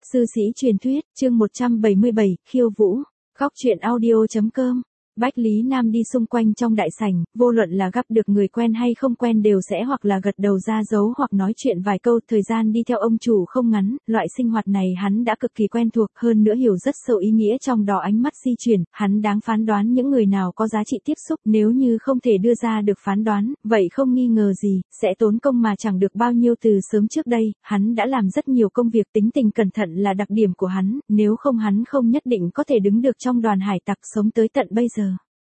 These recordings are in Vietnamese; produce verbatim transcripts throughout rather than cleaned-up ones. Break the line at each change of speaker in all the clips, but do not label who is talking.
Sư sĩ truyền thuyết, chương một trăm bảy mươi bảy, khiêu vũ. Góc truyện audio chấm com. Bách Lý Nam đi xung quanh trong đại sảnh, vô luận là gặp được người quen hay không quen đều sẽ hoặc là gật đầu ra dấu hoặc nói chuyện vài câu. Thời gian đi theo ông chủ không ngắn, loại sinh hoạt này hắn đã cực kỳ quen thuộc, hơn nữa hiểu rất sâu ý nghĩa trong đó. Ánh mắt di chuyển, hắn đáng phán đoán những người nào có giá trị tiếp xúc. Nếu như không thể đưa ra được phán đoán, vậy không nghi ngờ gì, sẽ tốn công mà chẳng được bao nhiêu. Từ sớm trước đây, hắn đã làm rất nhiều công việc, tính tình cẩn thận là đặc điểm của hắn, nếu không hắn không nhất định có thể đứng được trong đoàn hải tặc sống tới tận bây giờ.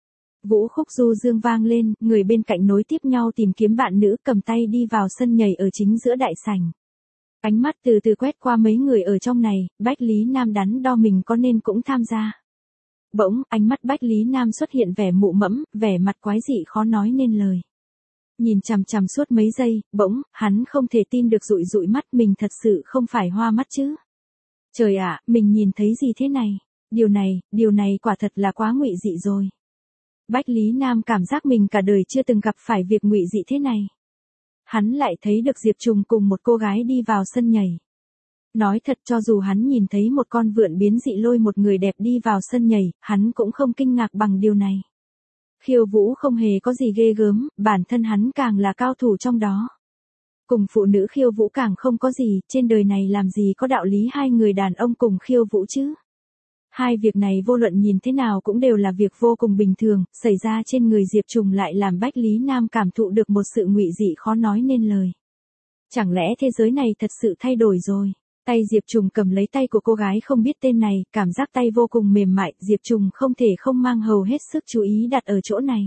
Vũ khúc du dương vang lên, người bên cạnh nối tiếp nhau tìm kiếm bạn nữ, cầm tay đi vào sân nhảy ở chính giữa đại sảnh. Ánh mắt từ từ quét qua mấy người ở trong này, Bách Lý Nam đắn đo mình có nên cũng tham gia. Bỗng, ánh mắt Bách Lý Nam xuất hiện vẻ mụ mẫm, vẻ mặt quái dị khó nói nên lời. Nhìn chằm chằm suốt mấy giây, bỗng, hắn không thể tin được, dụi dụi mắt, mình thật sự không phải hoa mắt chứ. Trời ạ, mình nhìn thấy gì thế này? Điều này, điều này quả thật là quá ngụy dị rồi. Bách Lý Nam cảm giác mình cả đời chưa từng gặp phải việc ngụy dị thế này. Hắn lại thấy được Diệp Trùng cùng một cô gái đi vào sân nhảy. Nói thật, cho dù hắn nhìn thấy một con vượn biến dị lôi một người đẹp đi vào sân nhảy, hắn cũng không kinh ngạc bằng điều này. Khiêu vũ không hề có gì ghê gớm, bản thân hắn càng là cao thủ trong đó. Cùng phụ nữ khiêu vũ càng không có gì, trên đời này làm gì có đạo lý hai người đàn ông cùng khiêu vũ chứ. Hai việc này vô luận nhìn thế nào cũng đều là việc vô cùng bình thường, xảy ra trên người Diệp Trùng lại làm Bách Lý Nam cảm thụ được một sự ngụy dị khó nói nên lời. Chẳng lẽ thế giới này thật sự thay đổi rồi? Tay Diệp Trùng cầm lấy tay của cô gái không biết tên này, cảm giác tay vô cùng mềm mại, Diệp Trùng không thể không mang hầu hết sức chú ý đặt ở chỗ này.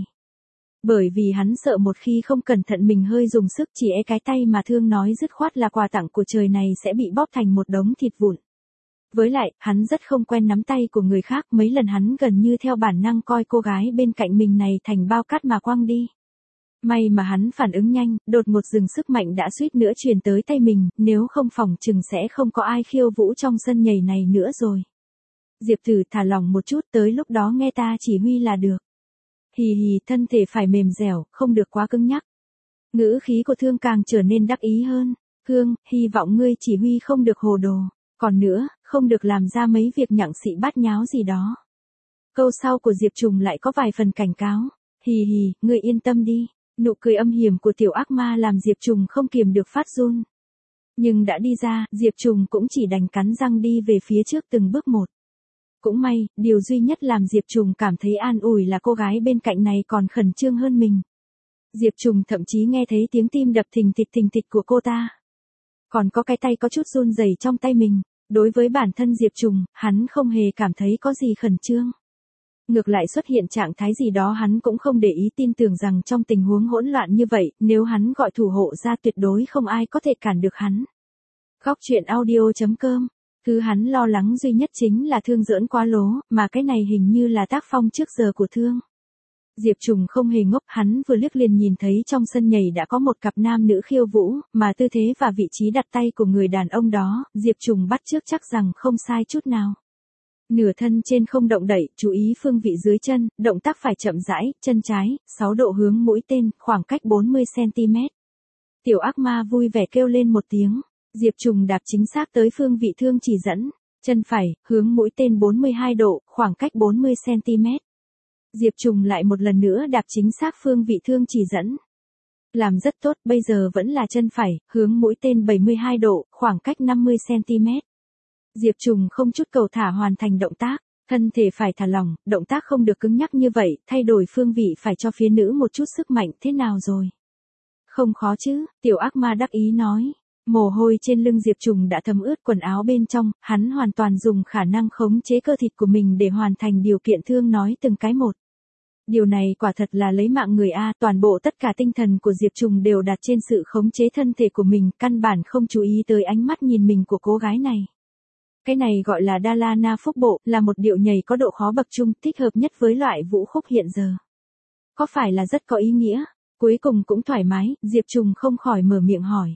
Bởi vì hắn sợ một khi không cẩn thận mình hơi dùng sức chỉ e cái tay mà thương nói dứt khoát là quà tặng của trời này sẽ bị bóp thành một đống thịt vụn. Với lại, hắn rất không quen nắm tay của người khác, mấy lần hắn gần như theo bản năng coi cô gái bên cạnh mình này thành bao cát mà quăng đi. May mà hắn phản ứng nhanh, đột ngột dừng sức mạnh đã suýt nữa truyền tới tay mình, nếu không phòng chừng sẽ không có ai khiêu vũ trong sân nhảy này nữa rồi. Diệp Tử thả lỏng một chút, tới lúc đó nghe ta chỉ huy là được. Hì hì, thân thể phải mềm dẻo, không được quá cứng nhắc. Ngữ khí của Thương càng trở nên đắc ý hơn. Thương, hy vọng ngươi chỉ huy không được hồ đồ. Còn nữa, không được làm ra mấy việc nhặng xị bát nháo gì đó. Câu sau của Diệp Trùng lại có vài phần cảnh cáo. Hì hì, ngươi yên tâm đi. Nụ cười âm hiểm của tiểu ác ma làm Diệp Trùng không kiềm được phát run. Nhưng đã đi ra, Diệp Trùng cũng chỉ đành cắn răng đi về phía trước từng bước một. Cũng may, điều duy nhất làm Diệp Trùng cảm thấy an ủi là cô gái bên cạnh này còn khẩn trương hơn mình. Diệp Trùng thậm chí nghe thấy tiếng tim đập thình thịch thình thịch của cô ta. Còn có cái tay có chút run rẩy trong tay mình. Đối với bản thân Diệp Trùng, hắn không hề cảm thấy có gì khẩn trương. Ngược lại xuất hiện trạng thái gì đó hắn cũng không để ý, tin tưởng rằng trong tình huống hỗn loạn như vậy, nếu hắn gọi thủ hộ ra tuyệt đối không ai có thể cản được hắn. Góc truyện audio chấm com. Thứ hắn lo lắng duy nhất chính là Thương giỡn quá lố, mà cái này hình như là tác phong trước giờ của Thương. Diệp Trùng không hề ngốc, hắn vừa liếc liền nhìn thấy trong sân nhảy đã có một cặp nam nữ khiêu vũ, mà tư thế và vị trí đặt tay của người đàn ông đó, Diệp Trùng bắt chước chắc rằng không sai chút nào. Nửa thân trên không động đậy, chú ý phương vị dưới chân, động tác phải chậm rãi, chân trái, sáu độ hướng mũi tên, khoảng cách bốn mươi xăng ti mét. Tiểu ác ma vui vẻ kêu lên một tiếng, Diệp Trùng đạp chính xác tới phương vị Thương chỉ dẫn, chân phải, hướng mũi tên bốn mươi hai độ, khoảng cách bốn mươi xăng ti mét. Diệp Trùng lại một lần nữa đạp chính xác phương vị Thương chỉ dẫn. Làm rất tốt, bây giờ vẫn là chân phải, hướng mũi tên bảy mươi hai độ, khoảng cách năm mươi xăng ti mét. Diệp Trùng không chút cầu thả hoàn thành động tác, thân thể phải thả lỏng, động tác không được cứng nhắc như vậy, thay đổi phương vị phải cho phía nữ một chút sức mạnh, thế nào rồi? Không khó chứ, tiểu ác ma đắc ý nói. Mồ hôi trên lưng Diệp Trùng đã thấm ướt quần áo bên trong, hắn hoàn toàn dùng khả năng khống chế cơ thịt của mình để hoàn thành điều kiện Thương nói từng cái một. Điều này quả thật là lấy mạng người a, toàn bộ tất cả tinh thần của Diệp Trùng đều đặt trên sự khống chế thân thể của mình, căn bản không chú ý tới ánh mắt nhìn mình của cô gái này. Cái này gọi là Dalana Phúc Bộ, là một điệu nhảy có độ khó bậc trung, thích hợp nhất với loại vũ khúc hiện giờ. Có phải là rất có ý nghĩa? Cuối cùng cũng thoải mái, Diệp Trùng không khỏi mở miệng hỏi.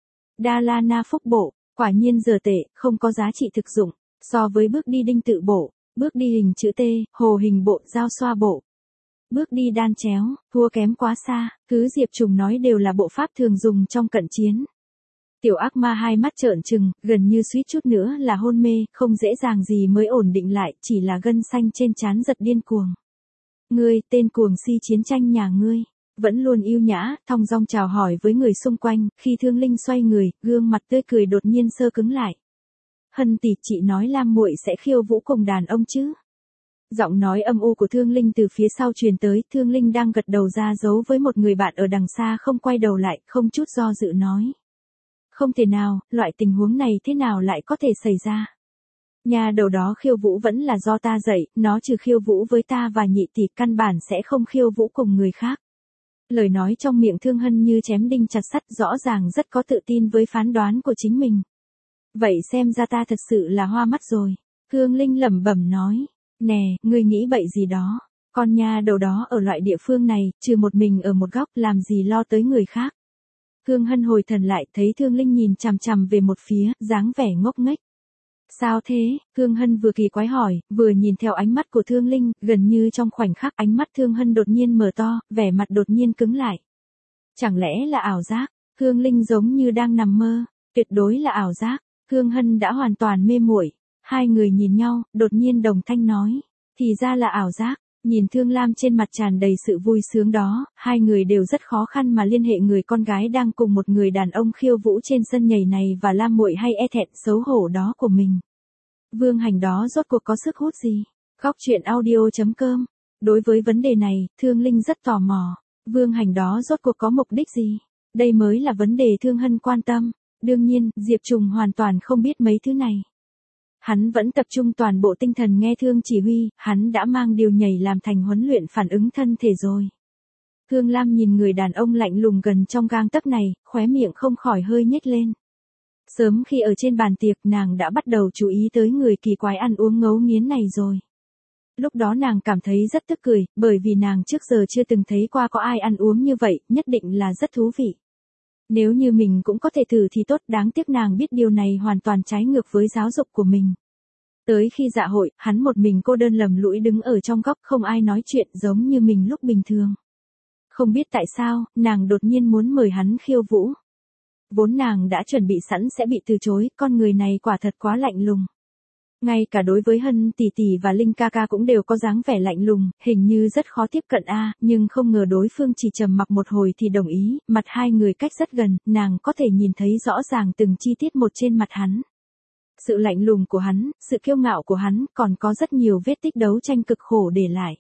Dalana Phúc Bộ, quả nhiên giờ tệ, không có giá trị thực dụng, so với bước đi đinh tự bộ, bước đi hình chữ T, hồ hình bộ, giao xoa bộ. Bước đi đan chéo, thua kém quá xa, thứ Diệp Trùng nói đều là bộ pháp thường dùng trong cận chiến. Tiểu ác ma hai mắt trợn trừng, gần như suýt chút nữa là hôn mê, không dễ dàng gì mới ổn định lại, chỉ là gân xanh trên trán giật điên cuồng. Ngươi, tên cuồng si chiến tranh nhà ngươi, vẫn luôn yêu nhã, thong dong chào hỏi với người xung quanh, khi Thương Linh xoay người, gương mặt tươi cười đột nhiên sơ cứng lại. Hân tỷ, chị nói Lam muội sẽ khiêu vũ cùng đàn ông chứ? Giọng nói âm u của Thương Linh từ phía sau truyền tới, Thương Linh đang gật đầu ra dấu với một người bạn ở đằng xa không quay đầu lại, không chút do dự nói. Không thể nào, loại tình huống này thế nào lại có thể xảy ra? Nhà đầu đó khiêu vũ vẫn là do ta dạy, nó trừ khiêu vũ với ta và nhị tỷ căn bản sẽ không khiêu vũ cùng người khác. Lời nói trong miệng Thương Hân như chém đinh chặt sắt, rõ ràng rất có tự tin với phán đoán của chính mình. Vậy xem ra ta thật sự là hoa mắt rồi. Thương Linh lẩm bẩm nói. Nè, ngươi nghĩ bậy gì đó. Con nhà đầu đó ở loại địa phương này, trừ một mình ở một góc làm gì lo tới người khác. Thương Hân hồi thần lại, thấy Thương Linh nhìn chằm chằm về một phía, dáng vẻ ngốc nghếch. Sao thế? Thương Hân vừa kỳ quái hỏi, vừa nhìn theo ánh mắt của Thương Linh, gần như trong khoảnh khắc ánh mắt Thương Hân đột nhiên mở to, vẻ mặt đột nhiên cứng lại. Chẳng lẽ là ảo giác? Thương Linh giống như đang nằm mơ, tuyệt đối là ảo giác. Thương Hân đã hoàn toàn mê muội. Hai người nhìn nhau, đột nhiên đồng thanh nói, thì ra là ảo giác. Nhìn Thương Lam trên mặt tràn đầy sự vui sướng đó, hai người đều rất khó khăn mà liên hệ người con gái đang cùng một người đàn ông khiêu vũ trên sân nhảy này và Lam muội hay e thẹn xấu hổ đó của mình. Vương Hành đó rốt cuộc có sức hút gì? Góc truyện audio chấm com. Đối với vấn đề này, Thương Linh rất tò mò. Vương Hành đó rốt cuộc có mục đích gì? Đây mới là vấn đề Thương Hân quan tâm. Đương nhiên, Diệp Trùng hoàn toàn không biết mấy thứ này. Hắn vẫn tập trung toàn bộ tinh thần nghe Thương chỉ huy, hắn đã mang điều nhảy làm thành huấn luyện phản ứng thân thể rồi. Thương Lam nhìn người đàn ông lạnh lùng gần trong gang tấc này, khóe miệng không khỏi hơi nhếch lên. Sớm khi ở trên bàn tiệc nàng đã bắt đầu chú ý tới người kỳ quái ăn uống ngấu nghiến này rồi. Lúc đó nàng cảm thấy rất tức cười, bởi vì nàng trước giờ chưa từng thấy qua có ai ăn uống như vậy, nhất định là rất thú vị. Nếu như mình cũng có thể thử thì tốt, đáng tiếc nàng biết điều này hoàn toàn trái ngược với giáo dục của mình. Tới khi dạ hội, hắn một mình cô đơn lầm lũi đứng ở trong góc không ai nói chuyện giống như mình lúc bình thường. Không biết tại sao, nàng đột nhiên muốn mời hắn khiêu vũ. Vốn nàng đã chuẩn bị sẵn sẽ bị từ chối, con người này quả thật quá lạnh lùng. Ngay cả đối với Hân tỷ tỷ và Linh ca ca cũng đều có dáng vẻ lạnh lùng, hình như rất khó tiếp cận a, nhưng không ngờ đối phương chỉ trầm mặc một hồi thì đồng ý, mặt hai người cách rất gần, nàng có thể nhìn thấy rõ ràng từng chi tiết một trên mặt hắn. Sự lạnh lùng của hắn, sự kiêu ngạo của hắn, còn có rất nhiều vết tích đấu tranh cực khổ để lại.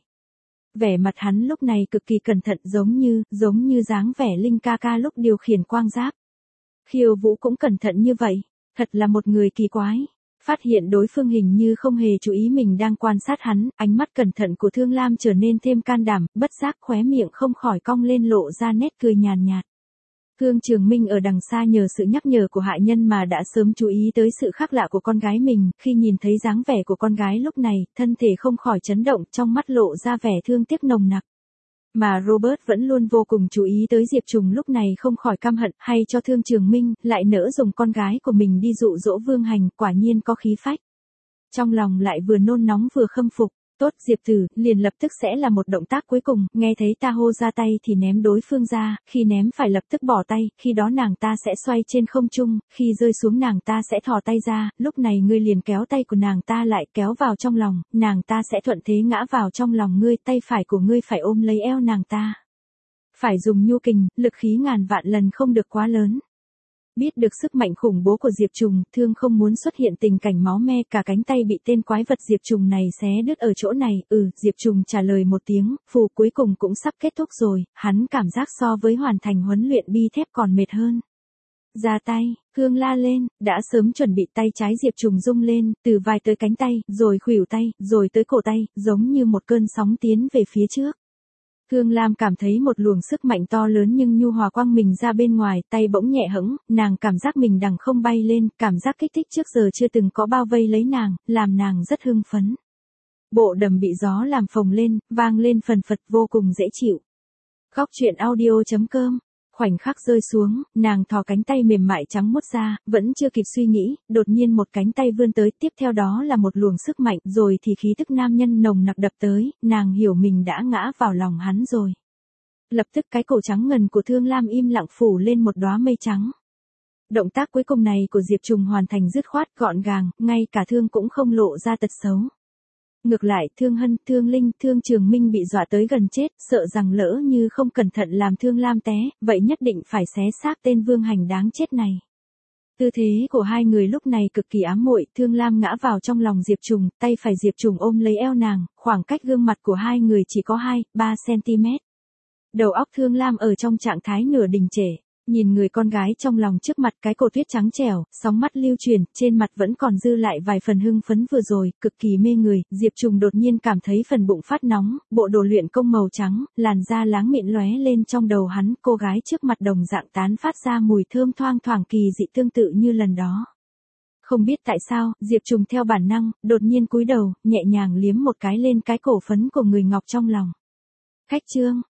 Vẻ mặt hắn lúc này cực kỳ cẩn thận giống như, giống như dáng vẻ Linh ca ca lúc điều khiển quang giáp. Khiêu vũ cũng cẩn thận như vậy, thật là một người kỳ quái. Phát hiện đối phương hình như không hề chú ý mình đang quan sát hắn, ánh mắt cẩn thận của Thương Lam trở nên thêm can đảm, bất giác khóe miệng không khỏi cong lên lộ ra nét cười nhàn nhạt. Thương Trường Minh ở đằng xa nhờ sự nhắc nhở của hại nhân mà đã sớm chú ý tới sự khác lạ của con gái mình, khi nhìn thấy dáng vẻ của con gái lúc này, thân thể không khỏi chấn động, trong mắt lộ ra vẻ thương tiếc nồng nặc. Mà Robert vẫn luôn vô cùng chú ý tới Diệp Trùng lúc này không khỏi căm hận, hay cho Thương Trường Minh, lại nỡ dùng con gái của mình đi dụ dỗ Vương Hành, quả nhiên có khí phách. Trong lòng lại vừa nôn nóng vừa khâm phục. Tốt, Diệp Tử, liền lập tức sẽ là một động tác cuối cùng, nghe thấy ta hô ra tay thì ném đối phương ra, khi ném phải lập tức bỏ tay, khi đó nàng ta sẽ xoay trên không trung, khi rơi xuống nàng ta sẽ thò tay ra, lúc này ngươi liền kéo tay của nàng ta lại kéo vào trong lòng, nàng ta sẽ thuận thế ngã vào trong lòng ngươi, tay phải của ngươi phải ôm lấy eo nàng ta. Phải dùng nhu kình, lực khí ngàn vạn lần không được quá lớn. Biết được sức mạnh khủng bố của Diệp Trùng, Thương không muốn xuất hiện tình cảnh máu me, cả cánh tay bị tên quái vật Diệp Trùng này xé đứt ở chỗ này. Ừ, Diệp Trùng trả lời một tiếng, phù cuối cùng cũng sắp kết thúc rồi, hắn cảm giác so với hoàn thành huấn luyện bi thép còn mệt hơn. Ra tay, Thương la lên, đã sớm chuẩn bị tay trái Diệp Trùng rung lên, từ vai tới cánh tay, rồi khuỷu tay, rồi tới cổ tay, giống như một cơn sóng tiến về phía trước. Thương Lam cảm thấy một luồng sức mạnh to lớn nhưng nhu hòa quang mình ra bên ngoài, tay bỗng nhẹ hẫng, nàng cảm giác mình đằng không bay lên, cảm giác kích thích trước giờ chưa từng có bao vây lấy nàng, làm nàng rất hưng phấn. Bộ đầm bị gió làm phồng lên, vang lên phần phật vô cùng dễ chịu. Góc truyện audio chấm com. Khoảnh khắc rơi xuống, nàng thò cánh tay mềm mại trắng muốt ra, vẫn chưa kịp suy nghĩ, đột nhiên một cánh tay vươn tới, tiếp theo đó là một luồng sức mạnh, rồi thì khí tức nam nhân nồng nặc đập tới, nàng hiểu mình đã ngã vào lòng hắn rồi. Lập tức cái cổ trắng ngần của Thương Lam im lặng phủ lên một đóa mây trắng. Động tác cuối cùng này của Diệp Trùng hoàn thành dứt khoát gọn gàng, ngay cả Thương cũng không lộ ra tật xấu. Ngược lại, Thương Hân, Thương Linh, Thương Trường Minh bị dọa tới gần chết, sợ rằng lỡ như không cẩn thận làm Thương Lam té, vậy nhất định phải xé xác tên Vương Hành đáng chết này. Tư thế của hai người lúc này cực kỳ ám muội, Thương Lam ngã vào trong lòng Diệp Trùng, tay phải Diệp Trùng ôm lấy eo nàng, khoảng cách gương mặt của hai người chỉ có hai, ba xăng-ti-mét. Đầu óc Thương Lam ở trong trạng thái nửa đình trệ, nhìn người con gái trong lòng trước mặt, cái cổ tuyết trắng trẻo, sóng mắt lưu chuyển, trên mặt vẫn còn dư lại vài phần hưng phấn vừa rồi, cực kỳ mê người. Diệp Trùng đột nhiên cảm thấy phần bụng phát nóng, bộ đồ luyện công màu trắng, làn da láng mịn lóe lên trong đầu hắn, cô gái trước mặt đồng dạng tán phát ra mùi thơm thoang thoảng kỳ dị tương tự như lần đó. Không biết tại sao, Diệp Trùng theo bản năng, đột nhiên cúi đầu, nhẹ nhàng liếm một cái lên cái cổ phấn của người ngọc trong lòng. Khách trương,